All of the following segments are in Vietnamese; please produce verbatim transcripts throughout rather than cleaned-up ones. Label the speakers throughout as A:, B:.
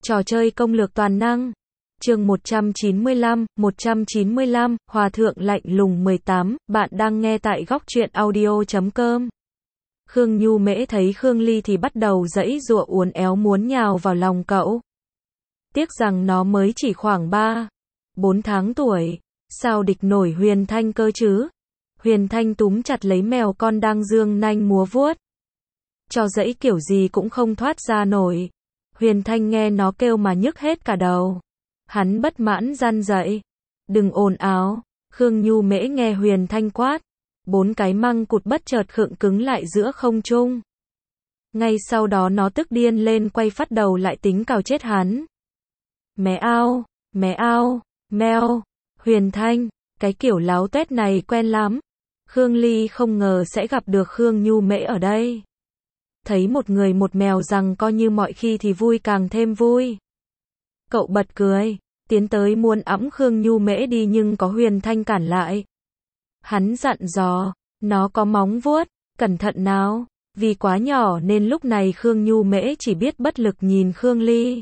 A: Trò chơi công lược toàn năng. Chương một trăm chín mươi lăm, một trăm chín mươi lăm, Hòa thượng lạnh lùng mười tám, bạn đang nghe tại góc truyện audio chấm com. Khương Nhu Mễ thấy Khương Ly thì bắt đầu giãy giụa uốn éo muốn nhào vào lòng cậu. Tiếc rằng nó mới chỉ khoảng ba, bốn tháng tuổi, sao địch nổi Huyền Thanh cơ chứ? Huyền Thanh túm chặt lấy mèo con đang dương nanh múa vuốt. Cho dãy kiểu gì cũng không thoát ra nổi. Huyền Thanh nghe nó kêu mà nhức hết cả đầu. Hắn bất mãn răn dậy. Đừng ồn ào. Khương Nhu Mễ nghe Huyền Thanh quát. Bốn cái măng cụt bất chợt khựng cứng lại giữa không trung. Ngay sau đó nó tức điên lên quay phát đầu lại tính cào chết hắn. Mé ao, mé ao, meo. Huyền Thanh, cái kiểu láo tuét này quen lắm. Khương Ly không ngờ sẽ gặp được Khương Nhu Mễ ở đây. Thấy một người một mèo rằng coi như mọi khi thì vui càng thêm vui. Cậu bật cười, tiến tới muốn ẵm Khương Nhu Mễ đi nhưng có Huyền Thanh cản lại. Hắn dặn dò, nó có móng vuốt, cẩn thận nào, vì quá nhỏ nên lúc này Khương Nhu Mễ chỉ biết bất lực nhìn Khương Ly.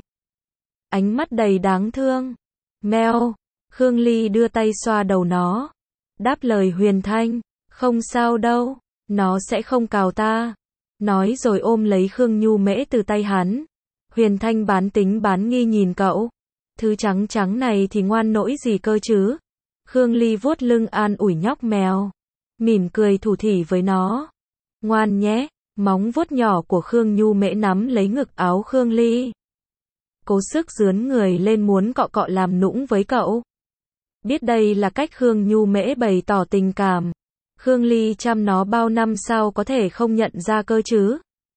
A: Ánh mắt đầy đáng thương. Meo, Khương Ly đưa tay xoa đầu nó. Đáp lời Huyền Thanh, không sao đâu, nó sẽ không cào ta. Nói rồi ôm lấy Khương Nhu Mễ từ tay hắn. Huyền Thanh bán tính bán nghi nhìn cậu. Thứ trắng trắng này thì ngoan nỗi gì cơ chứ? Khương Ly vuốt lưng an ủi nhóc mèo. Mỉm cười thủ thỉ với nó. Ngoan nhé, móng vuốt nhỏ của Khương Nhu Mễ nắm lấy ngực áo Khương Ly. Cố sức dướn người lên muốn cọ cọ làm nũng với cậu. Biết đây là cách Khương Nhu Mễ bày tỏ tình cảm. Khương Ly chăm nó bao năm sao có thể không nhận ra cơ chứ?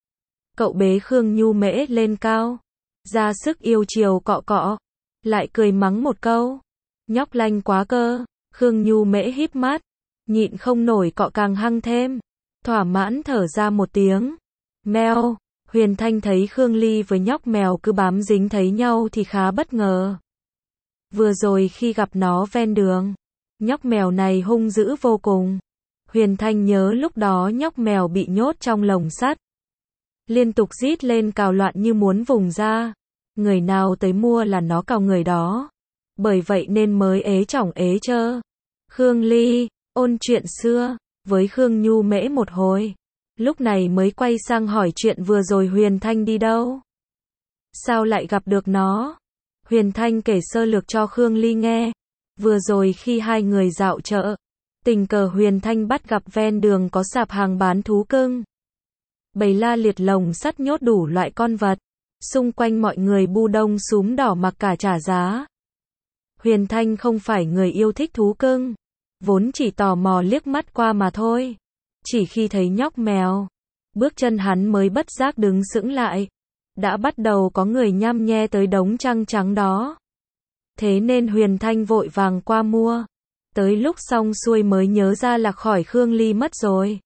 A: Cậu bế Khương Nhu Mễ lên cao, ra sức yêu chiều cọ cọ, lại cười mắng một câu. Nhóc lanh quá cơ. Khương Nhu Mễ híp mắt, nhịn không nổi cọ càng hăng thêm, thỏa mãn thở ra một tiếng. Meo, Huyền Thanh thấy Khương Ly với nhóc mèo cứ bám dính thấy nhau thì khá bất ngờ. Vừa rồi khi gặp nó ven đường, nhóc mèo này hung dữ vô cùng. Huyền Thanh nhớ lúc đó nhóc mèo bị nhốt trong lồng sắt. Liên tục rít lên cào loạn như muốn vùng ra. Người nào tới mua là nó cào người đó. Bởi vậy nên mới ế chỏng ế chơ. Khương Ly, ôn chuyện xưa, với Khương Nhu Mễ một hồi. Lúc này mới quay sang hỏi chuyện vừa rồi Huyền Thanh đi đâu. Sao lại gặp được nó? Huyền Thanh kể sơ lược cho Khương Ly nghe. Vừa rồi khi hai người dạo chợ, tình cờ Huyền Thanh bắt gặp ven đường có sạp hàng bán thú cưng. Bày la liệt lồng sắt nhốt đủ loại con vật. Xung quanh mọi người bu đông súm đỏ mặc cả trả giá. Huyền Thanh không phải người yêu thích thú cưng. Vốn chỉ tò mò liếc mắt qua mà thôi. Chỉ khi thấy nhóc mèo, bước chân hắn mới bất giác đứng sững lại. Đã bắt đầu có người nhăm nhe tới đống trăng trắng đó. Thế nên Huyền Thanh vội vàng qua mua. Tới lúc xong xuôi mới nhớ ra là khỏi Khương Ly mất rồi.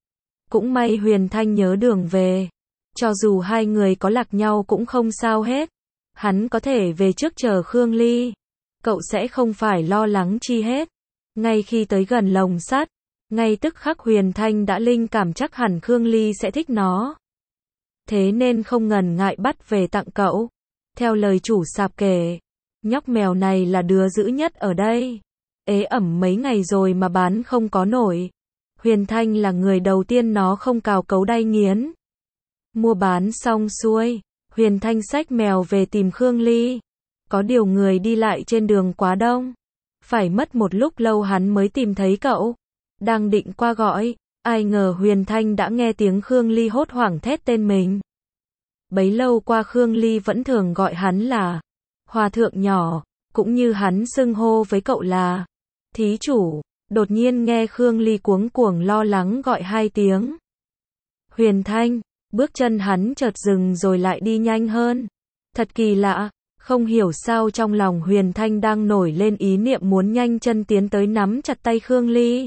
A: Cũng may Huyền Thanh nhớ đường về. Cho dù hai người có lạc nhau cũng không sao hết. Hắn có thể về trước chờ Khương Ly. Cậu sẽ không phải lo lắng chi hết. Ngay khi tới gần lồng sắt, ngay tức khắc Huyền Thanh đã linh cảm chắc hẳn Khương Ly sẽ thích nó. Thế nên không ngần ngại bắt về tặng cậu. Theo lời chủ sạp kể, nhóc mèo này là đứa dữ nhất ở đây. Ế ẩm mấy ngày rồi mà bán không có nổi. Huyền Thanh là người đầu tiên nó không cào cấu đay nghiến. Mua bán xong xuôi, Huyền Thanh xách mèo về tìm Khương Ly. Có điều người đi lại trên đường quá đông. Phải mất một lúc lâu hắn mới tìm thấy cậu. Đang định qua gọi, ai ngờ Huyền Thanh đã nghe tiếng Khương Ly hốt hoảng thét tên mình. Bấy lâu qua Khương Ly vẫn thường gọi hắn là Hòa thượng nhỏ, cũng như hắn xưng hô với cậu là thí chủ. Đột nhiên nghe Khương Ly cuống cuồng lo lắng gọi hai tiếng. Huyền Thanh, bước chân hắn chợt dừng rồi lại đi nhanh hơn. Thật kỳ lạ, không hiểu sao trong lòng Huyền Thanh đang nổi lên ý niệm muốn nhanh chân tiến tới nắm chặt tay Khương Ly.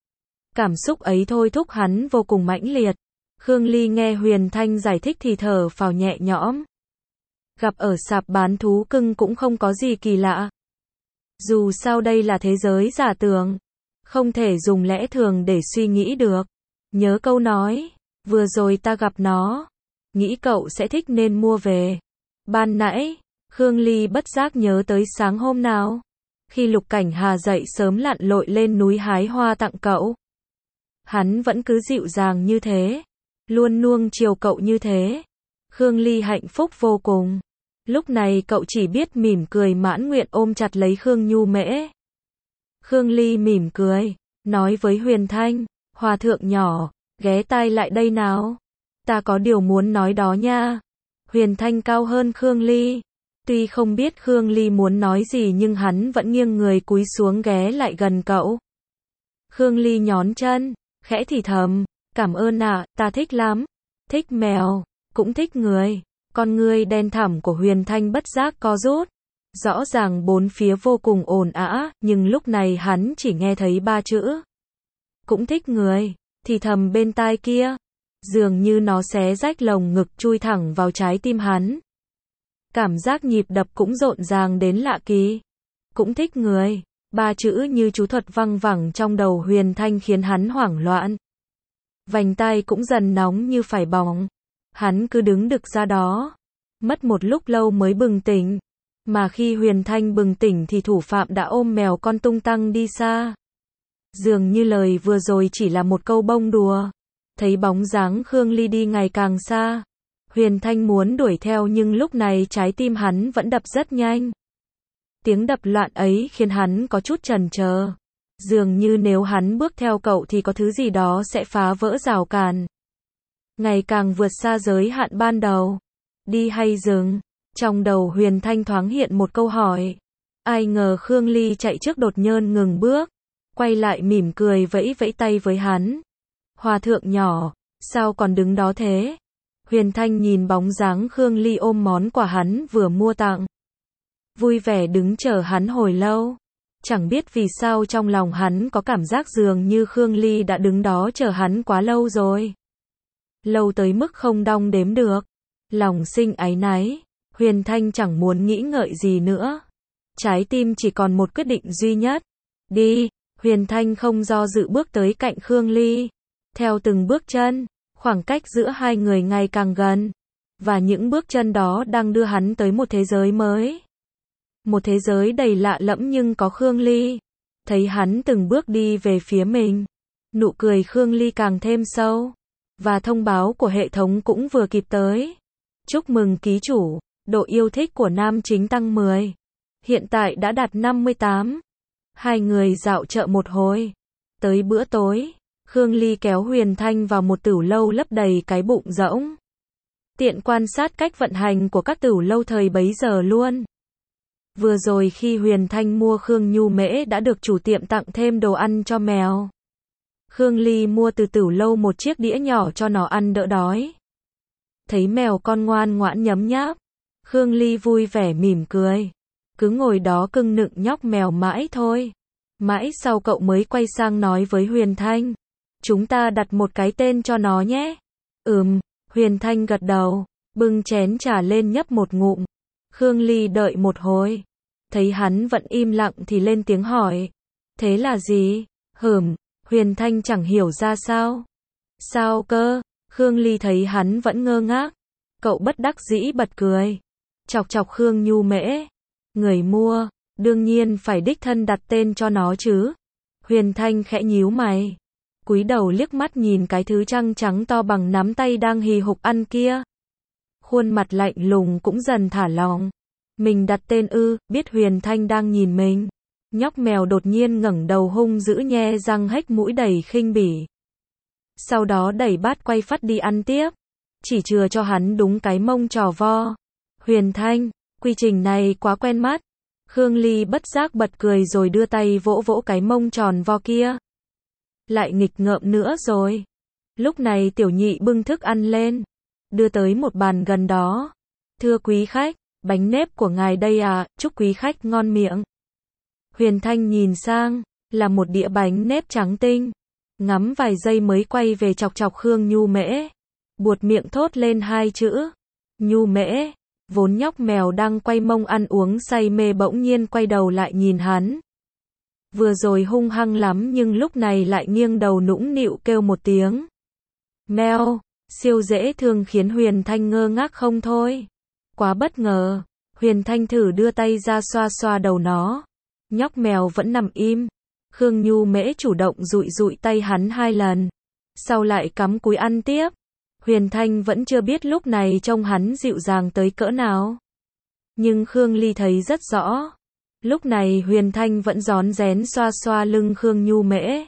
A: Cảm xúc ấy thôi thúc hắn vô cùng mãnh liệt. Khương Ly nghe Huyền Thanh giải thích thì thở phào nhẹ nhõm. Gặp ở sạp bán thú cưng cũng không có gì kỳ lạ. Dù sao đây là thế giới giả tưởng, không thể dùng lẽ thường để suy nghĩ được. Nhớ câu nói, vừa rồi ta gặp nó, nghĩ cậu sẽ thích nên mua về. Ban nãy, Khương Ly bất giác nhớ tới sáng hôm nào, khi Lục Cảnh Hà dậy sớm lặn lội lên núi hái hoa tặng cậu. Hắn vẫn cứ dịu dàng như thế, luôn nuông chiều cậu như thế. Khương Ly hạnh phúc vô cùng. Lúc này cậu chỉ biết mỉm cười mãn nguyện ôm chặt lấy Khương Nhu Mễ. Khương Ly mỉm cười, nói với Huyền Thanh, hòa thượng nhỏ, ghé tai lại đây nào. Ta có điều muốn nói đó nha. Huyền Thanh cao hơn Khương Ly. Tuy không biết Khương Ly muốn nói gì nhưng hắn vẫn nghiêng người cúi xuống ghé lại gần cậu. Khương Ly nhón chân, khẽ thì thầm, cảm ơn ạ, à, ta thích lắm. Thích mèo, cũng thích người. Con ngươi đen thẳm của Huyền Thanh bất giác co rút. Rõ ràng bốn phía vô cùng ồn ào, nhưng lúc này hắn chỉ nghe thấy ba chữ. Cũng thích người, thì thầm bên tai kia. Dường như nó xé rách lồng ngực chui thẳng vào trái tim hắn. Cảm giác nhịp đập cũng rộn ràng đến lạ kỳ. Cũng thích người. Ba chữ như chú thuật văng vẳng trong đầu Huyền Thanh khiến hắn hoảng loạn. Vành tai cũng dần nóng như phải bỏng. Hắn cứ đứng đực ra đó. Mất một lúc lâu mới bừng tỉnh. Mà khi Huyền Thanh bừng tỉnh thì thủ phạm đã ôm mèo con tung tăng đi xa. Dường như lời vừa rồi chỉ là một câu bông đùa. Thấy bóng dáng Khương Ly đi ngày càng xa. Huyền Thanh muốn đuổi theo nhưng lúc này trái tim hắn vẫn đập rất nhanh. Tiếng đập loạn ấy khiến hắn có chút chần chờ. Dường như nếu hắn bước theo cậu thì có thứ gì đó sẽ phá vỡ rào cản. Ngày càng vượt xa giới hạn ban đầu. Đi hay dừng? Trong đầu Huyền Thanh thoáng hiện một câu hỏi. Ai ngờ Khương Ly chạy trước đột nhiên ngừng bước. Quay lại mỉm cười vẫy vẫy tay với hắn. Hòa thượng nhỏ, sao còn đứng đó thế? Huyền Thanh nhìn bóng dáng Khương Ly ôm món quà hắn vừa mua tặng. Vui vẻ đứng chờ hắn hồi lâu. Chẳng biết vì sao trong lòng hắn có cảm giác dường như Khương Ly đã đứng đó chờ hắn quá lâu rồi. Lâu tới mức không đong đếm được. Lòng sinh áy náy. Huyền Thanh chẳng muốn nghĩ ngợi gì nữa. Trái tim chỉ còn một quyết định duy nhất. Đi. Huyền Thanh không do dự bước tới cạnh Khương Ly. Theo từng bước chân, khoảng cách giữa hai người ngày càng gần. Và những bước chân đó đang đưa hắn tới một thế giới mới. Một thế giới đầy lạ lẫm nhưng có Khương Ly. Thấy hắn từng bước đi về phía mình. Nụ cười Khương Ly càng thêm sâu. Và thông báo của hệ thống cũng vừa kịp tới. Chúc mừng ký chủ, độ yêu thích của nam chính tăng mười. Hiện tại đã đạt năm mươi tám. Hai người dạo chợ một hồi. Tới bữa tối, Khương Ly kéo Huyền Thanh vào một tửu lâu lấp đầy cái bụng rỗng. Tiện quan sát cách vận hành của các tửu lâu thời bấy giờ luôn. Vừa rồi khi Huyền Thanh mua Khương Nhu Mễ đã được chủ tiệm tặng thêm đồ ăn cho mèo. Khương Ly mua từ tửu lâu một chiếc đĩa nhỏ cho nó ăn đỡ đói. Thấy mèo con ngoan ngoãn nhấm nháp, Khương Ly vui vẻ mỉm cười. Cứ ngồi đó cưng nựng nhóc mèo mãi thôi. Mãi sau cậu mới quay sang nói với Huyền Thanh. Chúng ta đặt một cái tên cho nó nhé. Ừm, Huyền Thanh gật đầu, bưng chén trà lên nhấp một ngụm. Khương Ly đợi một hồi. Thấy hắn vẫn im lặng thì lên tiếng hỏi. Thế là gì? Hửm, Huyền Thanh chẳng hiểu ra sao. Sao cơ? Khương Ly thấy hắn vẫn ngơ ngác. Cậu bất đắc dĩ bật cười. Chọc chọc Khương Nhu Mễ. Người mua, đương nhiên phải đích thân đặt tên cho nó chứ. Huyền Thanh khẽ nhíu mày. Cúi đầu liếc mắt nhìn cái thứ trăng trắng to bằng nắm tay đang hì hục ăn kia. Khuôn mặt lạnh lùng cũng dần thả lỏng. Mình đặt tên ư? Biết Huyền Thanh đang nhìn mình. Nhóc mèo đột nhiên ngẩng đầu hung dữ nhe răng hếch mũi đầy khinh bỉ. Sau đó đẩy bát quay phắt đi ăn tiếp. Chỉ chừa cho hắn đúng cái mông trò vo. Huyền Thanh, quy trình này quá quen mắt. Khương Ly bất giác bật cười rồi đưa tay vỗ vỗ cái mông tròn vo kia. Lại nghịch ngợm nữa rồi. Lúc này tiểu nhị bưng thức ăn lên. Đưa tới một bàn gần đó. Thưa quý khách, bánh nếp của ngài đây à, chúc quý khách ngon miệng. Huyền Thanh nhìn sang, là một đĩa bánh nếp trắng tinh. Ngắm vài giây mới quay về chọc chọc Khương Nhu Mễ. Buột miệng thốt lên hai chữ. Nhu Mễ. Vốn nhóc mèo đang quay mông ăn uống say mê bỗng nhiên quay đầu lại nhìn hắn. Vừa rồi hung hăng lắm nhưng lúc này lại nghiêng đầu nũng nịu kêu một tiếng. Meo, siêu dễ thương khiến Huyền Thanh ngơ ngác không thôi. Quá bất ngờ. Huyền Thanh thử đưa tay ra xoa xoa đầu nó. Nhóc mèo vẫn nằm im. Khương Nhu Mễ chủ động dụi dụi tay hắn hai lần. Sau lại cắm cúi ăn tiếp. Huyền Thanh vẫn chưa biết lúc này trông hắn dịu dàng tới cỡ nào. Nhưng Khương Ly thấy rất rõ. Lúc này Huyền Thanh vẫn rón rén xoa xoa lưng Khương Nhu Mễ.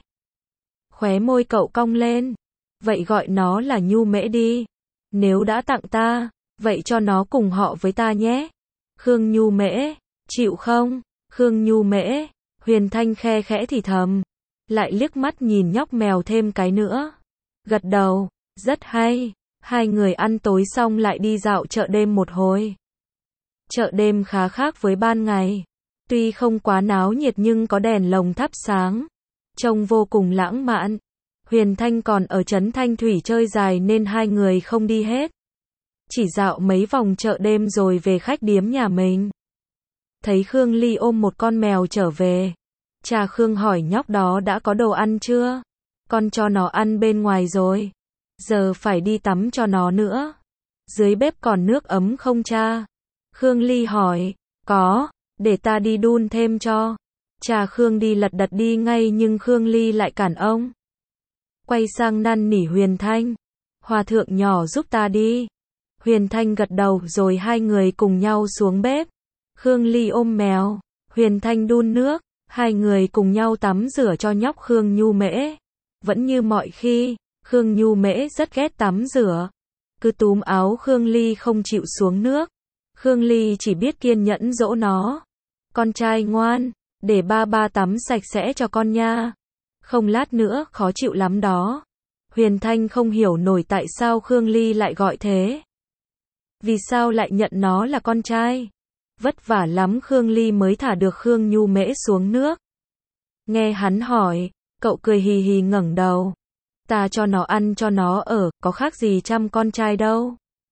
A: Khóe môi cậu cong lên. Vậy gọi nó là Nhu Mễ đi. Nếu đã tặng ta, vậy cho nó cùng họ với ta nhé. Khương Nhu Mễ, chịu không? Khương Nhu Mễ, Huyền Thanh khe khẽ thì thầm. Lại liếc mắt nhìn nhóc mèo thêm cái nữa. Gật đầu, rất hay. Hai người ăn tối xong lại đi dạo chợ đêm một hồi. Chợ đêm khá khác với ban ngày. Tuy không quá náo nhiệt nhưng có đèn lồng thắp sáng. Trông vô cùng lãng mạn. Huyền Thanh còn ở trấn Thanh Thủy chơi dài nên hai người không đi hết. Chỉ dạo mấy vòng chợ đêm rồi về khách điếm nhà mình. Thấy Khương Ly ôm một con mèo trở về. Cha Khương hỏi nhóc đó đã có đồ ăn chưa? Con cho nó ăn bên ngoài rồi. Giờ phải đi tắm cho nó nữa. Dưới bếp còn nước ấm không cha? Khương Ly hỏi. Có, để ta đi đun thêm cho. Cha Khương đi lật đật đi ngay nhưng Khương Ly lại cản ông. Quay sang năn nỉ Huyền Thanh. Hòa thượng nhỏ giúp ta đi. Huyền Thanh gật đầu rồi hai người cùng nhau xuống bếp. Khương Ly ôm mèo. Huyền Thanh đun nước. Hai người cùng nhau tắm rửa cho nhóc Khương Nhu Mễ. Vẫn như mọi khi, Khương Nhu Mễ rất ghét tắm rửa. Cứ túm áo Khương Ly không chịu xuống nước. Khương Ly chỉ biết kiên nhẫn dỗ nó. Con trai ngoan, để ba ba tắm sạch sẽ cho con nha. Không lát nữa, khó chịu lắm đó. Huyền Thanh không hiểu nổi tại sao Khương Ly lại gọi thế. Vì sao lại nhận nó là con trai? Vất vả lắm Khương Ly mới thả được Khương Nhu Mễ xuống nước. Nghe hắn hỏi, cậu cười hì hì ngẩng đầu. Ta cho nó ăn cho nó ở, có khác gì chăm con trai đâu.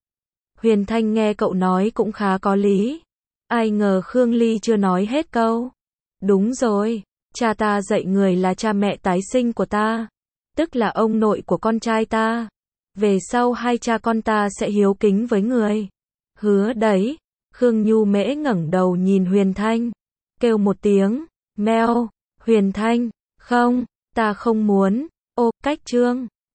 A: Huyền Thanh nghe cậu nói cũng khá có lý. Ai ngờ Khương Ly chưa nói hết câu. Đúng rồi, cha ta dạy người là cha mẹ tái sinh của ta. Tức là ông nội của con trai ta. Về sau hai cha con ta sẽ hiếu kính với người. Hứa đấy. Khương Nhu Mễ ngẩng đầu nhìn Huyền Thanh. Kêu một tiếng. Meo. Huyền Thanh. Không, ta không muốn. Ô, cách trương.